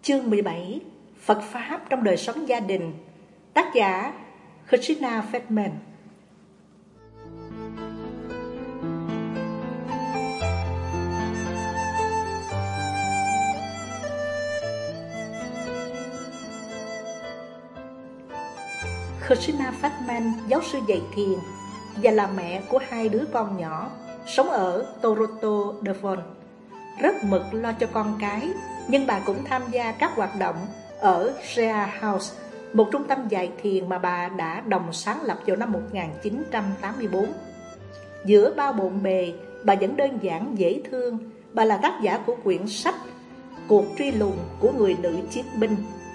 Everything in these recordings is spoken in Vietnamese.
Chương 17: Phật Pháp trong đời sống gia đình. Tác giả Christina Feldman. Christina Feldman, giáo sư dạy thiền và là mẹ của 2 đứa con nhỏ, sống ở Toronto, Devon. Rất mực lo cho con cái, nhưng bà cũng tham gia các hoạt động ở Share House, một trung tâm dạy thiền mà bà đã đồng sáng lập vào năm 1984. Giữa bao bộn bề, bà vẫn đơn giản dễ thương. Bà là tác giả của quyển sách Cuộc truy lùng của người nữ chiến binh,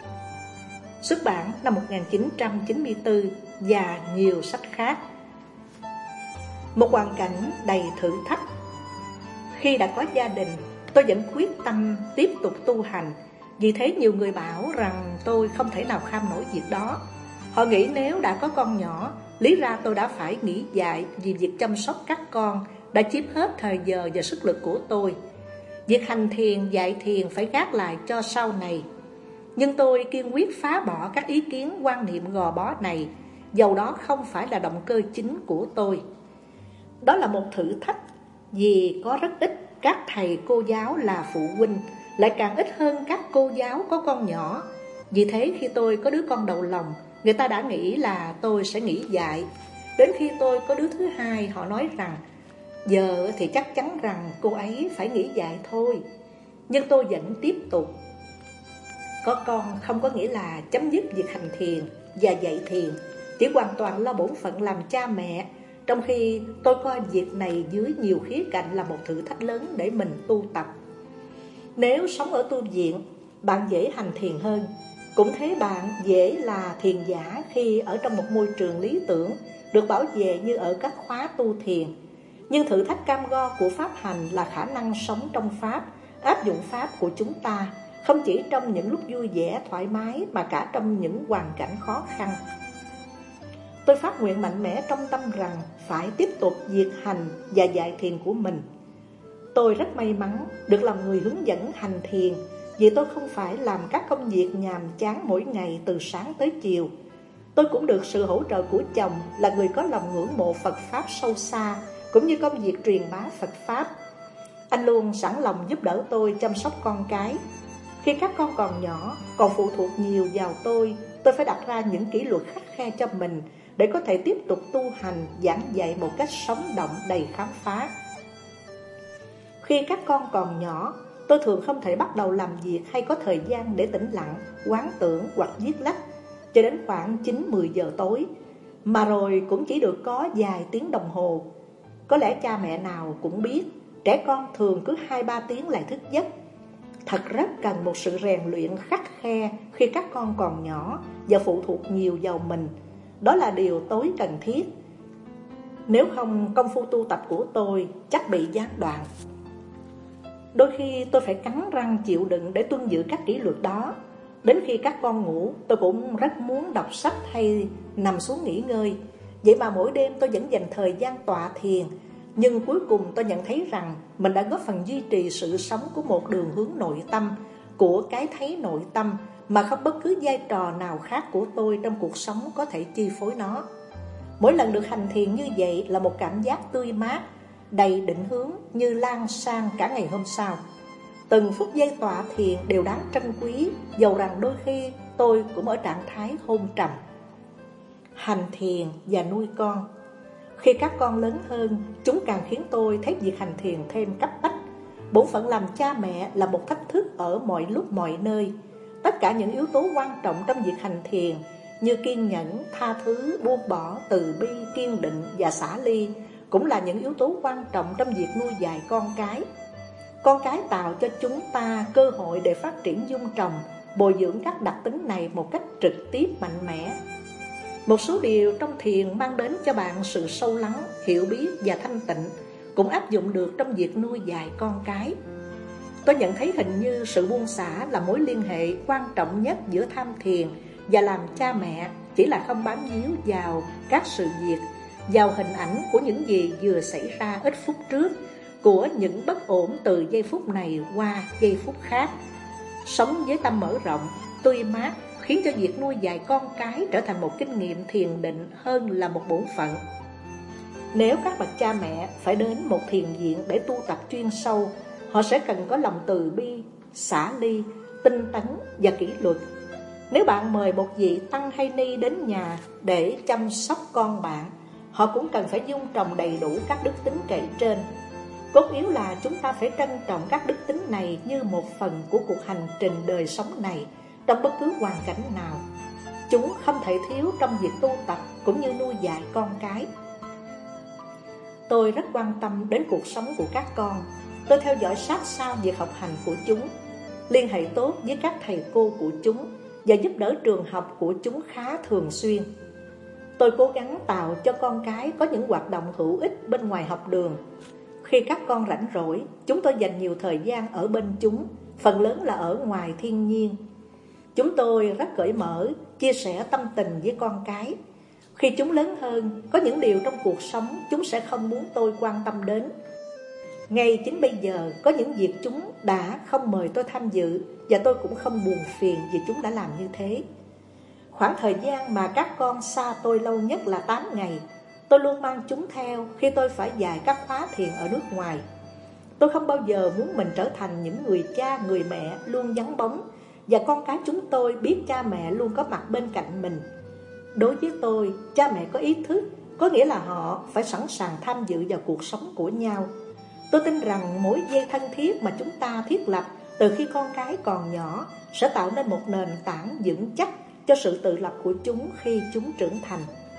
xuất bản năm 1994, và nhiều sách khác. Một hoàn cảnh đầy thử thách. Khi đã có gia đình, tôi vẫn quyết tâm tiếp tục tu hành. Vì thế nhiều người bảo rằng tôi không thể nào kham nổi việc đó. Họ nghĩ nếu đã có con nhỏ, lý ra tôi đã phải nghỉ dạy, vì việc chăm sóc các con đã chiếm hết thời giờ và sức lực của tôi. Việc hành thiền, dạy thiền phải gác lại cho sau này. Nhưng tôi kiên quyết phá bỏ các ý kiến quan niệm gò bó này, dầu đó không phải là động cơ chính của tôi. Đó là một thử thách, vì có rất ít các thầy cô giáo là phụ huynh, lại càng ít hơn các cô giáo có con nhỏ. Vì thế khi tôi có đứa con đầu lòng, người ta đã nghĩ là tôi sẽ nghỉ dạy. Đến khi tôi có đứa thứ hai, họ nói rằng giờ thì chắc chắn rằng cô ấy phải nghỉ dạy thôi. Nhưng tôi vẫn tiếp tục. Có con không có nghĩa là chấm dứt việc hành thiền và dạy thiền, chỉ hoàn toàn lo bổn phận làm cha mẹ, trong khi tôi coi việc này dưới nhiều khía cạnh là một thử thách lớn để mình tu tập. Nếu sống ở tu viện, bạn dễ hành thiền hơn. Cũng thế, bạn dễ là thiền giả khi ở trong một môi trường lý tưởng, được bảo vệ như ở các khóa tu thiền. Nhưng thử thách cam go của pháp hành là khả năng sống trong pháp, áp dụng pháp của chúng ta, không chỉ trong những lúc vui vẻ, thoải mái, mà cả trong những hoàn cảnh khó khăn. Tôi phát nguyện mạnh mẽ trong tâm rằng phải tiếp tục việc hành và dạy thiền của mình. Tôi rất may mắn được làm người hướng dẫn hành thiền, vì tôi không phải làm các công việc nhàm chán mỗi ngày từ sáng tới chiều. Tôi cũng được sự hỗ trợ của chồng, là người có lòng ngưỡng mộ Phật Pháp sâu xa, cũng như công việc truyền bá Phật Pháp. Anh luôn sẵn lòng giúp đỡ tôi chăm sóc con cái. Khi các con còn nhỏ, còn phụ thuộc nhiều vào tôi phải đặt ra những kỷ luật khắt khe cho mình để có thể tiếp tục tu hành, giảng dạy một cách sống động đầy khám phá. Khi các con còn nhỏ, tôi thường không thể bắt đầu làm việc hay có thời gian để tĩnh lặng, quán tưởng hoặc viết lách cho đến khoảng 9-10 giờ tối, mà rồi cũng chỉ được có vài tiếng đồng hồ. Có lẽ cha mẹ nào cũng biết, trẻ con thường cứ 2-3 tiếng lại thức giấc. Thật rất cần một sự rèn luyện khắt khe khi các con còn nhỏ và phụ thuộc nhiều vào mình. Đó là điều tối cần thiết. Nếu không, công phu tu tập của tôi chắc bị gián đoạn. Đôi khi tôi phải cắn răng chịu đựng để tuân giữ các kỷ luật đó. Đến khi các con ngủ, tôi cũng rất muốn đọc sách hay nằm xuống nghỉ ngơi. Vậy mà mỗi đêm tôi vẫn dành thời gian tọa thiền. Nhưng cuối cùng tôi nhận thấy rằng mình đã góp phần duy trì sự sống của một đường hướng nội tâm, của cái thấy nội tâm, mà không bất cứ vai trò nào khác của tôi trong cuộc sống có thể chi phối nó. Mỗi lần được hành thiền như vậy là một cảm giác tươi mát, đầy định hướng, như lan sang cả ngày hôm sau. Từng phút giây tọa thiền đều đáng trân quý, dầu rằng đôi khi tôi cũng ở trạng thái hôn trầm. Hành thiền và nuôi con. Khi các con lớn hơn, chúng càng khiến tôi thấy việc hành thiền thêm cấp bách. Bổn phận làm cha mẹ là một thách thức ở mọi lúc mọi nơi. Tất cả những yếu tố quan trọng trong việc hành thiền như kiên nhẫn, tha thứ, buông bỏ, từ bi, kiên định và xả ly cũng là những yếu tố quan trọng trong việc nuôi dạy con cái. Con cái tạo cho chúng ta cơ hội để phát triển dung trồng, bồi dưỡng các đặc tính này một cách trực tiếp mạnh mẽ. Một số điều trong thiền mang đến cho bạn sự sâu lắng, hiểu biết và thanh tịnh cũng áp dụng được trong việc nuôi dạy con cái. Tôi nhận thấy hình như sự buông xả là mối liên hệ quan trọng nhất giữa tham thiền và làm cha mẹ, chỉ là không bám víu vào các sự việc, vào hình ảnh của những gì vừa xảy ra ít phút trước, của những bất ổn từ giây phút này qua giây phút khác. Sống với tâm mở rộng, tươi mát khiến cho việc nuôi dạy con cái trở thành một kinh nghiệm thiền định hơn là một bổn phận. Nếu các bậc cha mẹ phải đến một thiền viện để tu tập chuyên sâu, họ sẽ cần có lòng từ bi, xả ly, tinh tấn và kỷ luật. Nếu bạn mời một vị tăng hay ni đến nhà để chăm sóc con bạn, họ cũng cần phải dung trồng đầy đủ các đức tính kể trên. Cốt yếu là chúng ta phải trân trọng các đức tính này như một phần của cuộc hành trình đời sống này trong bất cứ hoàn cảnh nào. Chúng không thể thiếu trong việc tu tập cũng như nuôi dạy con cái. Tôi rất quan tâm đến cuộc sống của các con. Tôi theo dõi sát sao việc học hành của chúng, liên hệ tốt với các thầy cô của chúng và giúp đỡ trường học của chúng khá thường xuyên. Tôi cố gắng tạo cho con cái có những hoạt động hữu ích bên ngoài học đường. Khi các con rảnh rỗi, chúng tôi dành nhiều thời gian ở bên chúng, phần lớn là ở ngoài thiên nhiên. Chúng tôi rất cởi mở, chia sẻ tâm tình với con cái. Khi chúng lớn hơn, có những điều trong cuộc sống chúng sẽ không muốn tôi quan tâm đến. Ngay chính bây giờ, có những việc chúng đã không mời tôi tham dự, và tôi cũng không buồn phiền vì chúng đã làm như thế. Khoảng thời gian mà các con xa tôi lâu nhất là 8 ngày. Tôi luôn mang chúng theo khi tôi phải dạy các khóa thiền ở nước ngoài. Tôi không bao giờ muốn mình trở thành những người cha, người mẹ luôn vắng bóng, và con cái chúng tôi biết cha mẹ luôn có mặt bên cạnh mình. Đối với tôi, cha mẹ có ý thức, có nghĩa là họ phải sẵn sàng tham dự vào cuộc sống của nhau. Tôi tin rằng mối dây thân thiết mà chúng ta thiết lập từ khi con cái còn nhỏ sẽ tạo nên một nền tảng vững chắc cho sự tự lập của chúng khi chúng trưởng thành.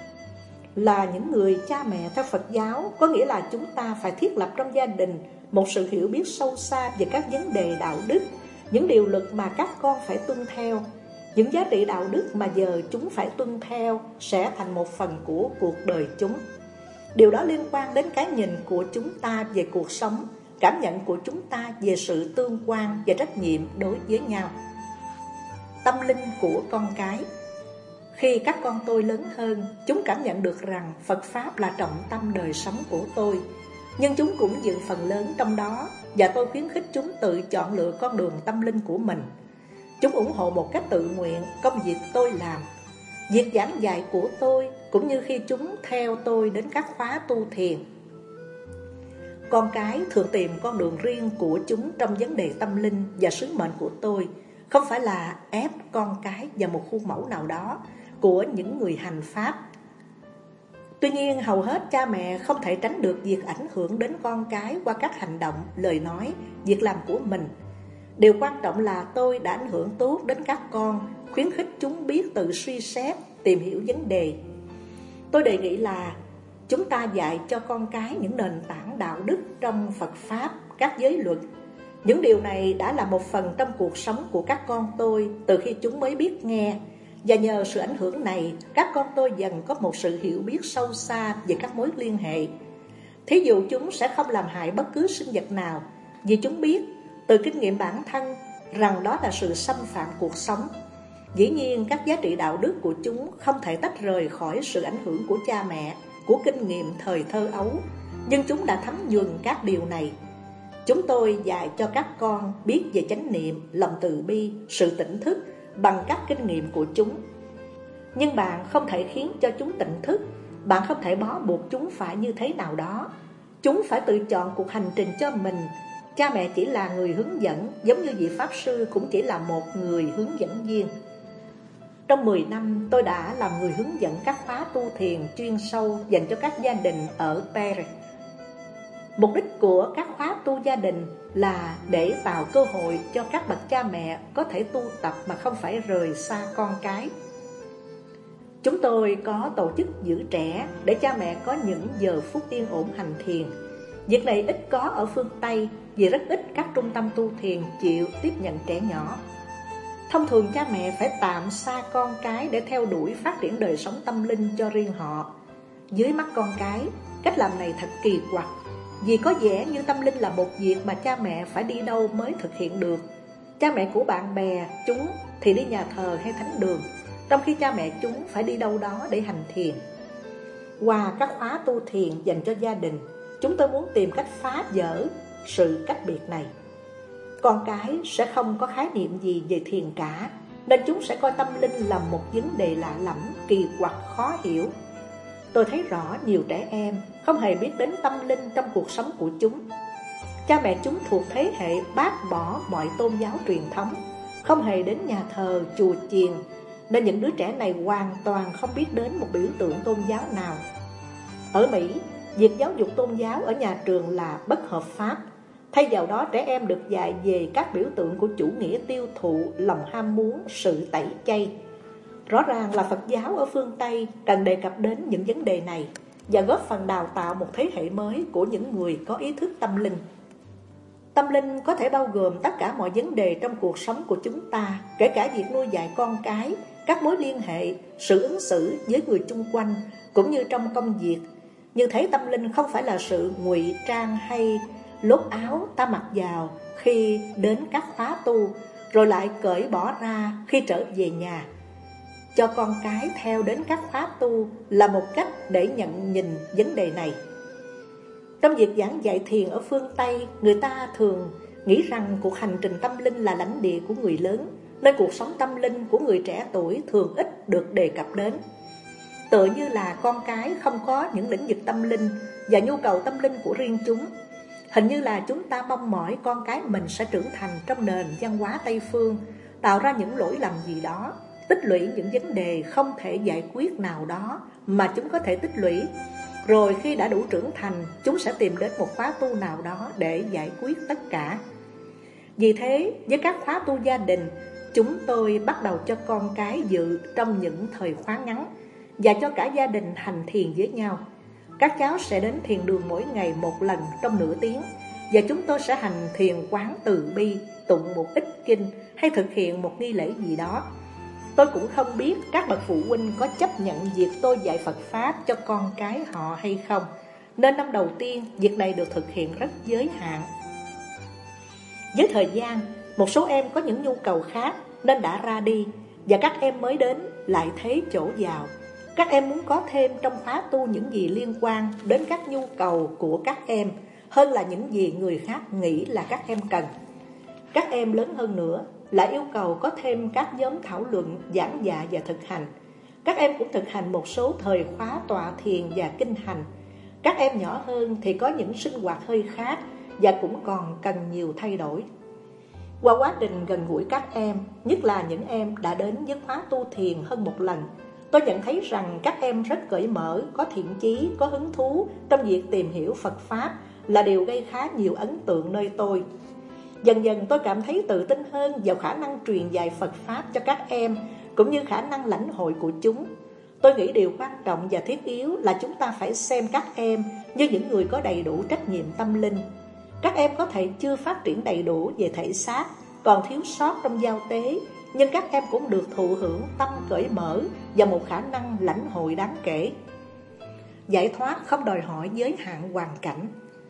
Là những người cha mẹ theo Phật giáo, có nghĩa là chúng ta phải thiết lập trong gia đình một sự hiểu biết sâu xa về các vấn đề đạo đức, những điều luật mà các con phải tuân theo. Những giá trị đạo đức mà giờ chúng phải tuân theo sẽ thành một phần của cuộc đời chúng. Điều đó liên quan đến cái nhìn của chúng ta về cuộc sống, cảm nhận của chúng ta về sự tương quan và trách nhiệm đối với nhau. Tâm linh của con cái. Khi các con tôi lớn hơn, chúng cảm nhận được rằng Phật Pháp là trọng tâm đời sống của tôi. Nhưng chúng cũng dự phần lớn trong đó, và tôi khuyến khích chúng tự chọn lựa con đường tâm linh của mình. Chúng ủng hộ một cách tự nguyện công việc tôi làm, việc giảng dạy của tôi, cũng như khi chúng theo tôi đến các khóa tu thiền. Con cái thường tìm con đường riêng của chúng trong vấn đề tâm linh, và sứ mệnh của tôi không phải là ép con cái vào một khuôn mẫu nào đó của những người hành Pháp. Tuy nhiên, hầu hết cha mẹ không thể tránh được việc ảnh hưởng đến con cái qua các hành động, lời nói, việc làm của mình. Điều quan trọng là tôi đã ảnh hưởng tốt đến các con, khuyến khích chúng biết tự suy xét, tìm hiểu vấn đề. Tôi đề nghị là chúng ta dạy cho con cái những nền tảng đạo đức trong Phật Pháp, các giới luật. Những điều này đã là một phần trong cuộc sống của các con tôi từ khi chúng mới biết nghe. Và nhờ sự ảnh hưởng này, các con tôi dần có một sự hiểu biết sâu xa về các mối liên hệ. Thí dụ chúng sẽ không làm hại bất cứ sinh vật nào, vì chúng biết từ kinh nghiệm bản thân rằng đó là sự xâm phạm cuộc sống. Dĩ nhiên, các giá trị đạo đức của chúng không thể tách rời khỏi sự ảnh hưởng của cha mẹ, của kinh nghiệm thời thơ ấu, nhưng chúng đã thấm nhuần các điều này. Chúng tôi dạy cho các con biết về chánh niệm, lòng từ bi, sự tỉnh thức bằng các kinh nghiệm của chúng. Nhưng bạn không thể khiến cho chúng tỉnh thức, bạn không thể bó buộc chúng phải như thế nào đó. Chúng phải tự chọn cuộc hành trình cho mình. Cha mẹ chỉ là người hướng dẫn, giống như vị Pháp sư cũng chỉ là một người hướng dẫn viên. Trong 10 năm, tôi đã làm người hướng dẫn các khóa tu thiền chuyên sâu dành cho các gia đình ở Paris. Mục đích của các khóa tu gia đình là để tạo cơ hội cho các bậc cha mẹ có thể tu tập mà không phải rời xa con cái. Chúng tôi có tổ chức giữ trẻ để cha mẹ có những giờ phút yên ổn hành thiền. Việc này ít có ở phương Tây vì rất ít các trung tâm tu thiền chịu tiếp nhận trẻ nhỏ. Thông thường cha mẹ phải tạm xa con cái để theo đuổi phát triển đời sống tâm linh cho riêng họ. Dưới mắt con cái, cách làm này thật kỳ quặc, vì có vẻ như tâm linh là một việc mà cha mẹ phải đi đâu mới thực hiện được. Cha mẹ của bạn bè chúng thì đi nhà thờ hay thánh đường, trong khi cha mẹ chúng phải đi đâu đó để hành thiền. Qua các khóa tu thiền dành cho gia đình, chúng tôi muốn tìm cách phá vỡ sự cách biệt này. con cái sẽ không có khái niệm gì về thiền cả, nên chúng sẽ coi tâm linh là một vấn đề lạ lẫm, kỳ quặc, khó hiểu. Tôi thấy rõ nhiều trẻ em không hề biết đến tâm linh trong cuộc sống của chúng. Cha mẹ chúng thuộc thế hệ bác bỏ mọi tôn giáo truyền thống, không hề đến nhà thờ, chùa chiền, nên những đứa trẻ này hoàn toàn không biết đến một biểu tượng tôn giáo nào. Ở Mỹ, việc giáo dục tôn giáo ở nhà trường là bất hợp pháp. Thay vào đó, trẻ em được dạy về các biểu tượng của chủ nghĩa tiêu thụ, lòng ham muốn, sự tẩy chay. Rõ ràng là Phật giáo ở phương Tây cần đề cập đến những vấn đề này và góp phần đào tạo một thế hệ mới của những người có ý thức tâm linh. Tâm linh có thể bao gồm tất cả mọi vấn đề trong cuộc sống của chúng ta, kể cả việc nuôi dạy con cái, các mối liên hệ, sự ứng xử với người chung quanh, cũng như trong công việc. Như thế, tâm linh không phải là sự ngụy trang hay lốt áo ta mặc vào khi đến các khóa tu, rồi lại cởi bỏ ra khi trở về nhà. Cho con cái theo đến các khóa tu là một cách để nhận nhìn vấn đề này. Trong việc giảng dạy thiền ở phương Tây, người ta thường nghĩ rằng cuộc hành trình tâm linh là lãnh địa của người lớn, nên cuộc sống tâm linh của người trẻ tuổi thường ít được đề cập đến. Tựa như là con cái không có những lĩnh vực tâm linh và nhu cầu tâm linh của riêng chúng. Hình như là chúng ta mong mỏi con cái mình sẽ trưởng thành trong nền văn hóa Tây phương, tạo ra những lỗi lầm gì đó, tích lũy những vấn đề không thể giải quyết nào đó mà chúng có thể tích lũy. Rồi khi đã đủ trưởng thành, chúng sẽ tìm đến một khóa tu nào đó để giải quyết tất cả. Vì thế, với các khóa tu gia đình, chúng tôi bắt đầu cho con cái dự trong những thời khóa ngắn và cho cả gia đình hành thiền với nhau. Các cháu sẽ đến thiền đường mỗi ngày một lần trong nửa tiếng, và chúng tôi sẽ hành thiền quán từ bi, tụng một ít kinh hay thực hiện một nghi lễ gì đó. Tôi cũng không biết các bậc phụ huynh có chấp nhận việc tôi dạy Phật Pháp cho con cái họ hay không, nên năm đầu tiên việc này được thực hiện rất giới hạn. Với thời gian, một số em có những nhu cầu khác nên đã ra đi, và các em mới đến lại thế chỗ vào. Các em muốn có thêm trong khóa tu những gì liên quan đến các nhu cầu của các em hơn là những gì người khác nghĩ là các em cần. Các em lớn hơn nữa lại yêu cầu có thêm các nhóm thảo luận, giảng dạy và thực hành. Các em cũng thực hành một số thời khóa tọa thiền và kinh hành. Các em nhỏ hơn thì có những sinh hoạt hơi khác và cũng còn cần nhiều thay đổi. Qua quá trình gần gũi các em, nhất là những em đã đến với khóa tu thiền hơn một lần, tôi nhận thấy rằng các em rất cởi mở, có thiện chí, có hứng thú trong việc tìm hiểu Phật Pháp là điều gây khá nhiều ấn tượng nơi tôi. Dần dần tôi cảm thấy tự tin hơn vào khả năng truyền dạy Phật Pháp cho các em, cũng như khả năng lãnh hội của chúng. Tôi nghĩ điều quan trọng và thiết yếu là chúng ta phải xem các em như những người có đầy đủ trách nhiệm tâm linh. Các em có thể chưa phát triển đầy đủ về thể xác, còn thiếu sót trong giao tế, nhưng các em cũng được thụ hưởng tâm cởi mở và một khả năng lãnh hội đáng kể. Giải thoát không đòi hỏi giới hạn hoàn cảnh.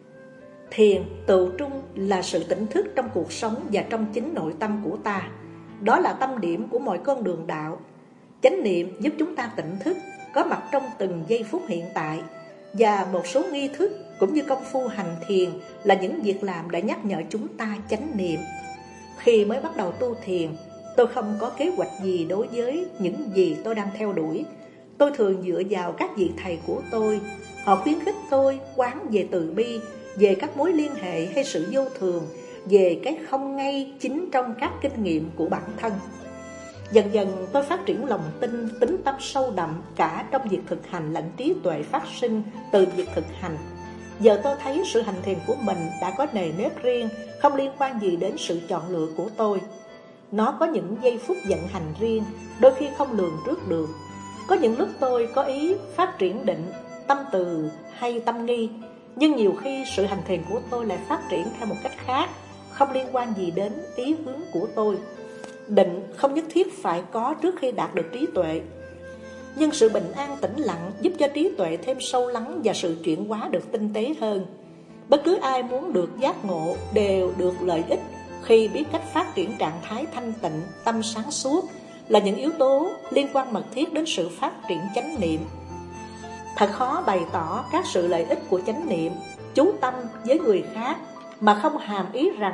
Thiền, tự trung là sự tỉnh thức trong cuộc sống và trong chính nội tâm của ta. Đó là tâm điểm của mọi con đường đạo. Chánh niệm giúp chúng ta tỉnh thức, có mặt trong từng giây phút hiện tại. Và một số nghi thức cũng như công phu hành thiền là những việc làm để nhắc nhở chúng ta chánh niệm. Khi mới bắt đầu tu thiền, tôi không có kế hoạch gì đối với những gì tôi đang theo đuổi. Tôi thường dựa vào các vị thầy của tôi. Họ khuyến khích tôi quán về từ bi, về các mối liên hệ hay sự vô thường, về cái không ngay chính trong các kinh nghiệm của bản thân. Dần dần tôi phát triển lòng tin, tính tâm sâu đậm cả trong việc thực hành lẫn trí tuệ phát sinh từ việc thực hành. Giờ tôi thấy sự hành thiền của mình đã có nề nếp riêng, không liên quan gì đến sự chọn lựa của tôi. Nó có những giây phút vận hành riêng, đôi khi không lường trước được. Có những lúc tôi có ý phát triển định, tâm từ hay tâm nghi, nhưng nhiều khi sự hành thiền của tôi lại phát triển theo một cách khác, không liên quan gì đến ý hướng của tôi. Định không nhất thiết phải có trước khi đạt được trí tuệ, nhưng sự bình an tĩnh lặng giúp cho trí tuệ thêm sâu lắng và sự chuyển hóa được tinh tế hơn. Bất cứ ai muốn được giác ngộ đều được lợi ích khi biết cách phát triển trạng thái thanh tịnh, tâm sáng suốt, là những yếu tố liên quan mật thiết đến sự phát triển chánh niệm. Thật khó bày tỏ các sự lợi ích của chánh niệm, chú tâm với người khác mà không hàm ý rằng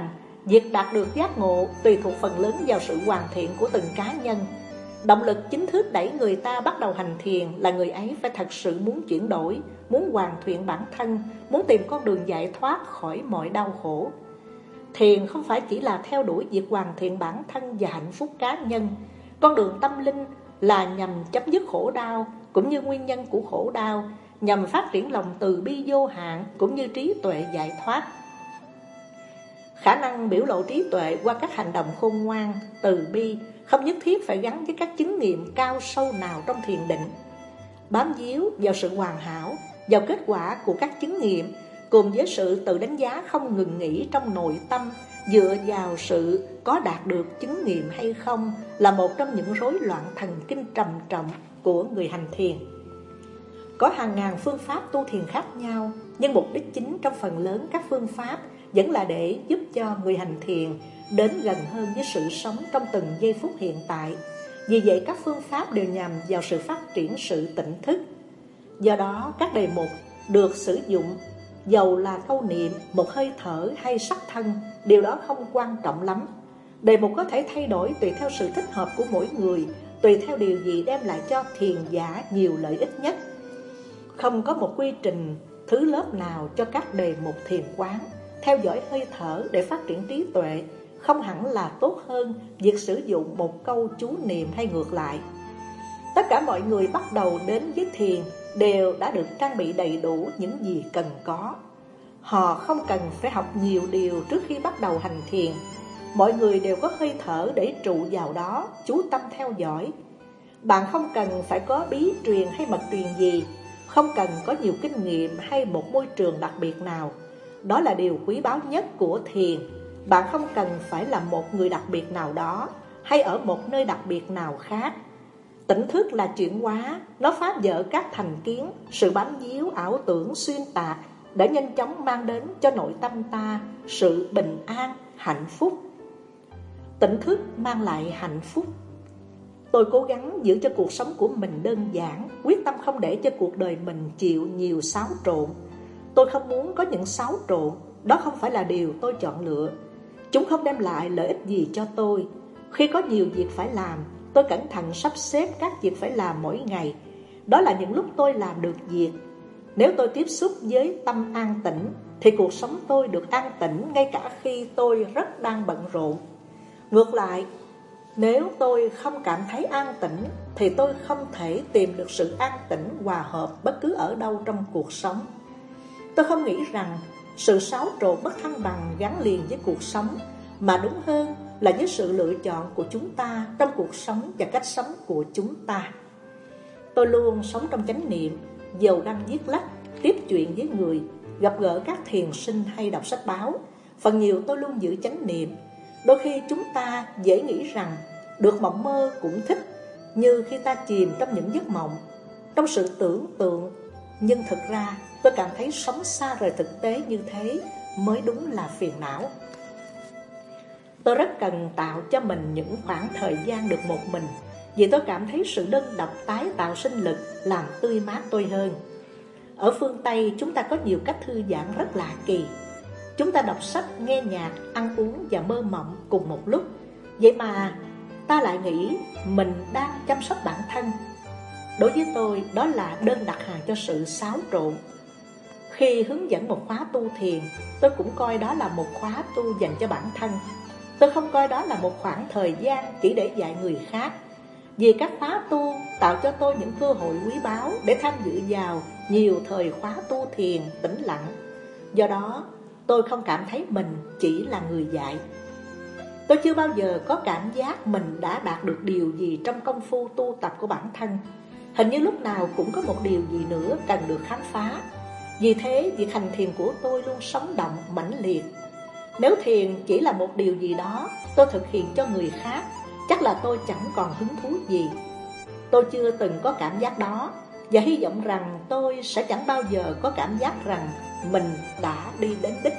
Việc đạt được giác ngộ tùy thuộc phần lớn vào sự hoàn thiện của từng cá nhân. Động lực chính thức đẩy người ta bắt đầu hành thiền là người ấy phải thật sự muốn chuyển đổi, muốn hoàn thiện bản thân, muốn tìm con đường giải thoát khỏi mọi đau khổ. Thiền không phải chỉ là theo đuổi việc hoàn thiện bản thân và hạnh phúc cá nhân. Con đường tâm linh là nhằm chấm dứt khổ đau cũng như nguyên nhân của khổ đau, nhằm phát triển lòng từ bi vô hạn cũng như trí tuệ giải thoát. Khả năng biểu lộ trí tuệ qua các hành động khôn ngoan, từ bi không nhất thiết phải gắn với các chứng nghiệm cao sâu nào trong thiền định. Bám víu vào sự hoàn hảo, vào kết quả của các chứng nghiệm, cùng với sự tự đánh giá không ngừng nghỉ trong nội tâm dựa vào sự có đạt được chứng nghiệm hay không là một trong những rối loạn thần kinh trầm trọng của người hành thiền. Có hàng ngàn phương pháp tu thiền khác nhau, nhưng mục đích chính trong phần lớn các phương pháp vẫn là để giúp cho người hành thiền đến gần hơn với sự sống trong từng giây phút hiện tại. Vì vậy các phương pháp đều nhằm vào sự phát triển sự tỉnh thức. Do đó các đề mục được sử dụng, dầu là câu niệm, một hơi thở hay sắc thân, điều đó không quan trọng lắm. Đề mục có thể thay đổi tùy theo sự thích hợp của mỗi người, tùy theo điều gì đem lại cho thiền giả nhiều lợi ích nhất. Không có một quy trình thứ lớp nào cho các đề mục thiền quán. Theo dõi hơi thở để phát triển trí tuệ không hẳn là tốt hơn việc sử dụng một câu chú niệm hay ngược lại. Tất cả mọi người bắt đầu đến với thiền đều đã được trang bị đầy đủ những gì cần có. Họ không cần phải học nhiều điều trước khi bắt đầu hành thiền. Mọi người đều có hơi thở để trụ vào đó, chú tâm theo dõi. Bạn không cần phải có bí truyền hay mật truyền gì, không cần có nhiều kinh nghiệm hay một môi trường đặc biệt nào. Đó là điều quý báu nhất của thiền. Bạn không cần phải là một người đặc biệt nào đó hay ở một nơi đặc biệt nào khác. Tỉnh thức là chuyển hóa, nó phá vỡ các thành kiến, sự bám víu, ảo tưởng, xuyên tạc để nhanh chóng mang đến cho nội tâm ta sự bình an, hạnh phúc. Tỉnh thức mang lại hạnh phúc. Tôi cố gắng giữ cho cuộc sống của mình đơn giản, quyết tâm không để cho cuộc đời mình chịu nhiều xáo trộn. Tôi không muốn có những xáo trộn, đó không phải là điều tôi chọn lựa. Chúng không đem lại lợi ích gì cho tôi. Khi có nhiều việc phải làm, tôi cẩn thận sắp xếp các việc phải làm mỗi ngày. Đó là những lúc tôi làm được việc. Nếu tôi tiếp xúc với tâm an tĩnh, thì cuộc sống tôi được an tĩnh ngay cả khi tôi rất đang bận rộn. Ngược lại, nếu tôi không cảm thấy an tĩnh, thì tôi không thể tìm được sự an tĩnh hòa hợp bất cứ ở đâu trong cuộc sống. Tôi không nghĩ rằng sự xáo trộn bất thăng bằng gắn liền với cuộc sống, mà đúng hơn là với sự lựa chọn của chúng ta trong cuộc sống và cách sống của chúng ta. Tôi luôn sống trong chánh niệm, dầu đang viết lách, tiếp chuyện với người, gặp gỡ các thiền sinh hay đọc sách báo. Phần nhiều tôi luôn giữ chánh niệm. Đôi khi chúng ta dễ nghĩ rằng được mộng mơ cũng thích, như khi ta chìm trong những giấc mộng, trong sự tưởng tượng. Nhưng thực ra tôi cảm thấy sống xa rời thực tế như thế mới đúng là phiền não. Tôi rất cần tạo cho mình những khoảng thời gian được một mình, vì tôi cảm thấy sự đơn độc tái tạo sinh lực làm tươi mát tôi hơn. Ở phương Tây chúng ta có nhiều cách thư giãn rất lạ kỳ. Chúng ta đọc sách, nghe nhạc, ăn uống và mơ mộng cùng một lúc. Vậy mà ta lại nghĩ mình đang chăm sóc bản thân. Đối với tôi, đó là đơn đặt hàng cho sự xáo trộn. Khi hướng dẫn một khóa tu thiền, tôi cũng coi đó là một khóa tu dành cho bản thân. Tôi không coi đó là một khoảng thời gian chỉ để dạy người khác. Vì các khóa tu tạo cho tôi những cơ hội quý báu để tham dự vào nhiều thời khóa tu thiền tĩnh lặng. Do đó, tôi không cảm thấy mình chỉ là người dạy. Tôi chưa bao giờ có cảm giác mình đã đạt được điều gì trong công phu tu tập của bản thân. Hình như lúc nào cũng có một điều gì nữa cần được khám phá. Vì thế, việc hành thiền của tôi luôn sống động, mãnh liệt. Nếu thiền chỉ là một điều gì đó tôi thực hiện cho người khác, chắc là tôi chẳng còn hứng thú gì. Tôi chưa từng có cảm giác đó, và hy vọng rằng tôi sẽ chẳng bao giờ có cảm giác rằng mình đã đi đến đích.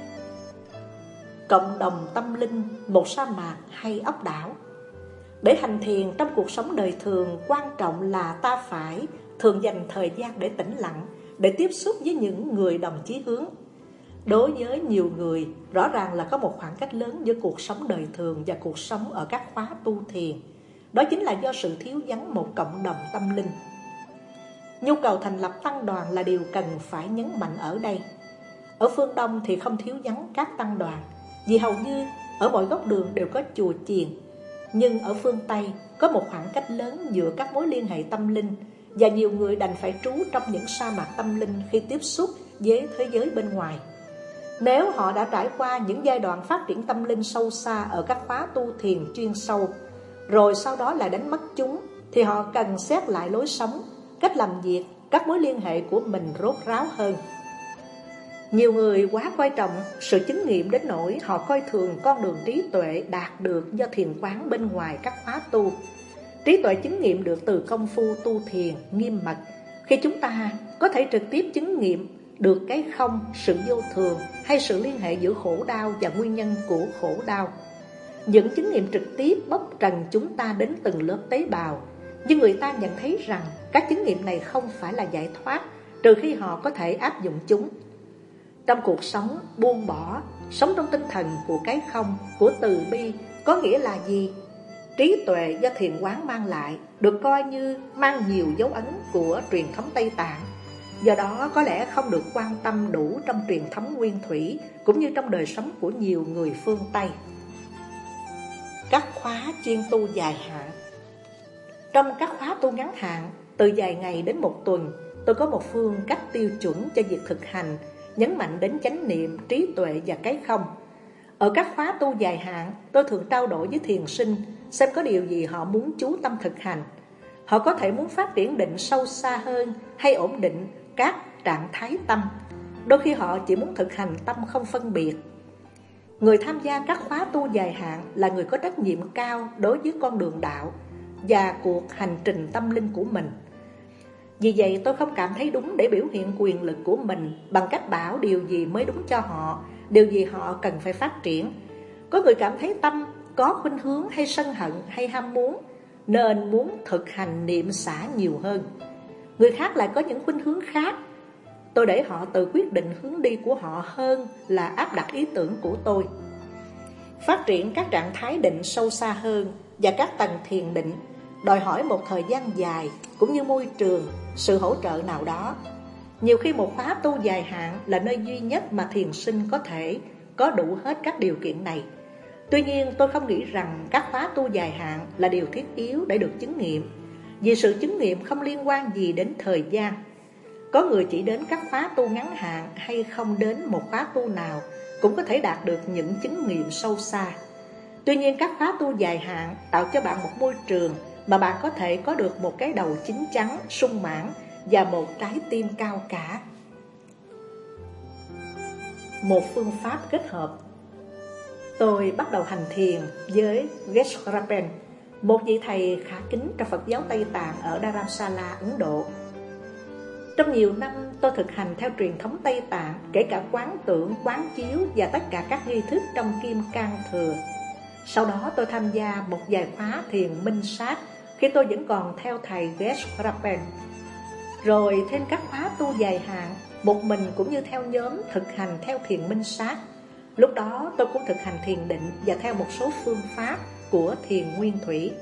Cộng đồng tâm linh, một sa mạc hay ốc đảo. Để hành thiền trong cuộc sống đời thường, quan trọng là ta phải thường dành thời gian để tĩnh lặng, để tiếp xúc với những người đồng chí hướng. Đối với nhiều người, rõ ràng là có một khoảng cách lớn giữa cuộc sống đời thường và cuộc sống ở các khóa tu thiền. Đó chính là do sự thiếu vắng một cộng đồng tâm linh. Nhu cầu thành lập tăng đoàn là điều cần phải nhấn mạnh ở đây. Ở phương Đông thì không thiếu vắng các tăng đoàn, vì hầu như ở mọi góc đường đều có chùa chiền. Nhưng ở phương Tây có một khoảng cách lớn giữa các mối liên hệ tâm linh, và nhiều người đành phải trú trong những sa mạc tâm linh khi tiếp xúc với thế giới bên ngoài. Nếu họ đã trải qua những giai đoạn phát triển tâm linh sâu xa ở các khóa tu thiền chuyên sâu, rồi sau đó lại đánh mất chúng, thì họ cần xét lại lối sống, cách làm việc, các mối liên hệ của mình rốt ráo hơn. Nhiều người quá coi trọng sự chứng nghiệm đến nỗi họ coi thường con đường trí tuệ đạt được do thiền quán bên ngoài các khóa tu. Trí tuệ chứng nghiệm được từ công phu tu thiền nghiêm mật, khi chúng ta có thể trực tiếp chứng nghiệm được cái không, sự vô thường hay sự liên hệ giữa khổ đau và nguyên nhân của khổ đau. Những chứng nghiệm trực tiếp bóc trần chúng ta đến từng lớp tế bào, nhưng người ta nhận thấy rằng các chứng nghiệm này không phải là giải thoát, trừ khi họ có thể áp dụng chúng. Trong cuộc sống buông bỏ, sống trong tinh thần của cái không, của từ bi, có nghĩa là gì? Trí tuệ do thiền quán mang lại được coi như mang nhiều dấu ấn của truyền thống Tây Tạng, do đó có lẽ không được quan tâm đủ trong truyền thống nguyên thủy cũng như trong đời sống của nhiều người phương Tây. Các khóa chuyên tu dài hạn. Trong các khóa tu ngắn hạn, từ vài ngày đến một tuần, tôi có một phương cách tiêu chuẩn cho việc thực hành, nhấn mạnh đến chánh niệm, trí tuệ và cái không. Ở các khóa tu dài hạn, tôi thường trao đổi với thiền sinh xem có điều gì họ muốn chú tâm thực hành. Họ có thể muốn phát triển định sâu xa hơn hay ổn định các trạng thái tâm. Đôi khi họ chỉ muốn thực hành tâm không phân biệt. Người tham gia các khóa tu dài hạn là người có trách nhiệm cao đối với con đường đạo và cuộc hành trình tâm linh của mình. Vì vậy tôi không cảm thấy đúng để biểu hiện quyền lực của mình bằng cách bảo điều gì mới đúng cho họ, điều gì họ cần phải phát triển. Có người cảm thấy tâm có khuynh hướng hay sân hận hay ham muốn, nên muốn thực hành niệm xả nhiều hơn. Người khác lại có những khuynh hướng khác. Tôi để họ tự quyết định hướng đi của họ hơn là áp đặt ý tưởng của tôi. Phát triển các trạng thái định sâu xa hơn và các tầng thiền định đòi hỏi một thời gian dài cũng như môi trường, sự hỗ trợ nào đó. Nhiều khi một khóa tu dài hạn là nơi duy nhất mà thiền sinh có thể có đủ hết các điều kiện này. Tuy nhiên tôi không nghĩ rằng các khóa tu dài hạn là điều thiết yếu để được chứng nghiệm, vì sự chứng nghiệm không liên quan gì đến thời gian. Có người chỉ đến các khóa tu ngắn hạn hay không đến một khóa tu nào cũng có thể đạt được những chứng nghiệm sâu xa. Tuy nhiên các khóa tu dài hạn tạo cho bạn một môi trường mà bạn có thể có được một cái đầu chín chắn, sung mãn và một trái tim cao cả. Một phương pháp kết hợp. Tôi bắt đầu hành thiền với Geshe-rapen, một vị thầy khá kính trong Phật giáo Tây Tạng ở Dharamsala, Ấn Độ. Trong nhiều năm tôi thực hành theo truyền thống Tây Tạng, kể cả quán tưởng, quán chiếu và tất cả các nghi thức trong Kim Cang Thừa. Sau đó tôi tham gia một vài khóa thiền minh sát khi tôi vẫn còn theo thầy Geshe-rapen. Rồi thêm các khóa tu dài hạn, một mình cũng như theo nhóm thực hành theo thiền minh sát. Lúc đó tôi cũng thực hành thiền định và theo một số phương pháp của thiền nguyên thủy.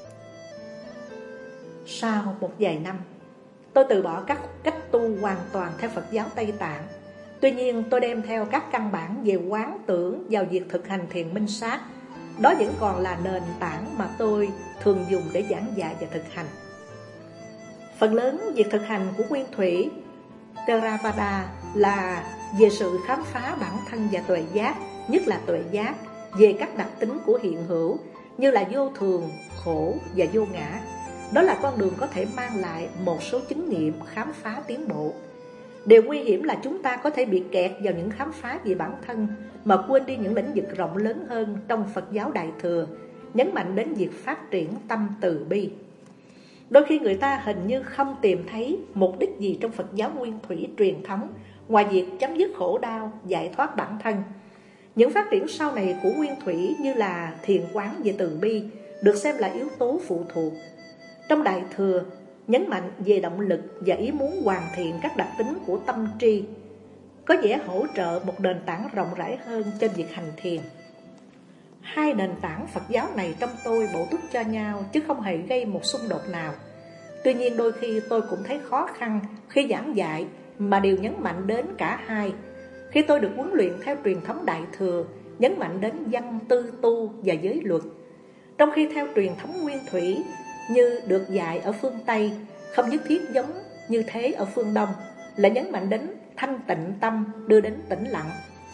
Sau một vài năm, tôi từ bỏ các cách tu hoàn toàn theo Phật giáo Tây Tạng. Tuy nhiên tôi đem theo các căn bản về quán tưởng vào việc thực hành thiền minh sát. Đó vẫn còn là nền tảng mà tôi thường dùng để giảng dạy và thực hành. Phần lớn việc thực hành của nguyên thủy Theravada là về sự khám phá bản thân và tuệ giác, nhất là tuệ giác về các đặc tính của hiện hữu như là vô thường, khổ và vô ngã. Đó là con đường có thể mang lại một số chứng nghiệm khám phá tiến bộ. Điều nguy hiểm là chúng ta có thể bị kẹt vào những khám phá về bản thân mà quên đi những lĩnh vực rộng lớn hơn trong Phật giáo Đại Thừa, nhấn mạnh đến việc phát triển tâm từ bi. Đôi khi người ta hình như không tìm thấy mục đích gì trong Phật giáo nguyên thủy truyền thống ngoài việc chấm dứt khổ đau, giải thoát bản thân. Những phát triển sau này của nguyên thủy như là thiền quán về từ bi được xem là yếu tố phụ thuộc. Trong Đại Thừa, nhấn mạnh về động lực và ý muốn hoàn thiện các đặc tính của tâm tri. có vẻ hỗ trợ một nền tảng rộng rãi hơn cho việc hành thiền. Hai nền tảng Phật giáo này trong tôi bổ túc cho nhau chứ không hề gây một xung đột nào. Tuy nhiên đôi khi tôi cũng thấy khó khăn khi giảng dạy mà đều nhấn mạnh đến cả hai. Khi tôi được huấn luyện theo truyền thống Đại Thừa, nhấn mạnh đến văn tư tu và giới luật, trong khi theo truyền thống Nguyên Thủy như được dạy ở phương Tây, không nhất thiết giống như thế ở phương Đông, là nhấn mạnh đến thanh tịnh tâm đưa đến tĩnh lặng.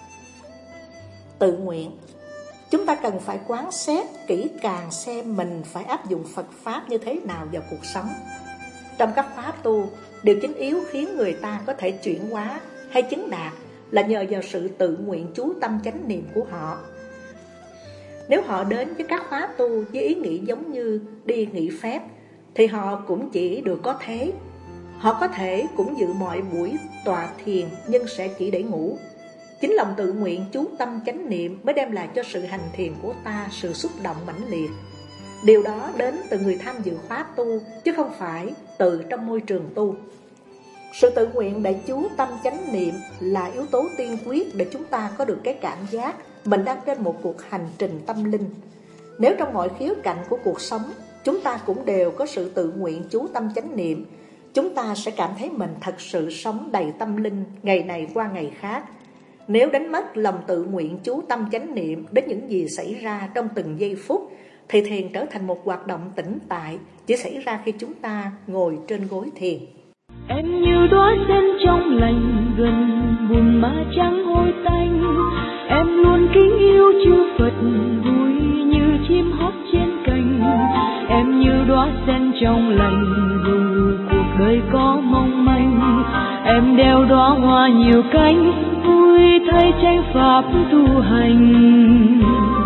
Tự nguyện. Chúng ta cần phải quán xét kỹ càng xem mình phải áp dụng Phật Pháp như thế nào vào cuộc sống. Trong các pháp tu, điều chính yếu khiến người ta có thể chuyển hóa hay chứng đạt là nhờ vào sự tự nguyện chú tâm chánh niệm của họ. Nếu họ đến với các khóa tu với ý nghĩ giống như đi nghỉ phép, thì họ cũng chỉ được có thế. Họ có thể cũng dự mọi buổi tọa thiền, nhưng sẽ chỉ để ngủ. Chính lòng tự nguyện chú tâm chánh niệm mới đem lại cho sự hành thiền của ta sự xúc động mãnh liệt. Điều đó đến từ người tham dự khóa tu, chứ không phải từ trong môi trường tu. Sự tự nguyện để chú tâm chánh niệm là yếu tố tiên quyết để chúng ta có được cái cảm giác mình đang trên một cuộc hành trình tâm linh. Nếu trong mọi khía cạnh của cuộc sống chúng ta cũng đều có sự tự nguyện chú tâm chánh niệm, chúng ta sẽ cảm thấy mình thật sự sống đầy tâm linh ngày này qua ngày khác. Nếu đánh mất lòng tự nguyện chú tâm chánh niệm đến những gì xảy ra trong từng giây phút, thì thiền trở thành một hoạt động tĩnh tại chỉ xảy ra khi chúng ta ngồi trên gối thiền. Em như đóa sen trong lành gần buồn mà chẳng hôi tanh, em luôn kính yêu chư Phật vui như chim hót trên cành. Em như đóa sen trong lành dù cuộc đời có mong manh, em đeo đóa hoa nhiều cánh vui thay tranh pháp tu hành.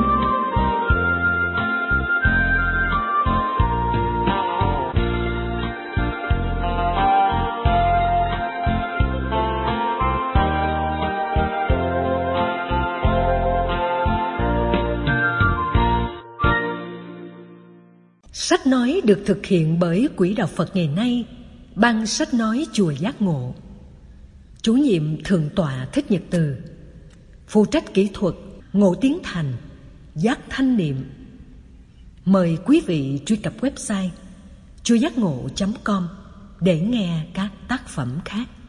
Sách nói được thực hiện bởi Quỹ Đạo Phật ngày nay, Ban sách nói Chùa Giác Ngộ. Chủ nhiệm Thượng tọa Thích Nhật Từ. Phụ trách kỹ thuật Ngộ Tiến Thành, Giác Thanh Niệm. Mời quý vị truy cập website chuajacngộ.com để nghe các tác phẩm khác.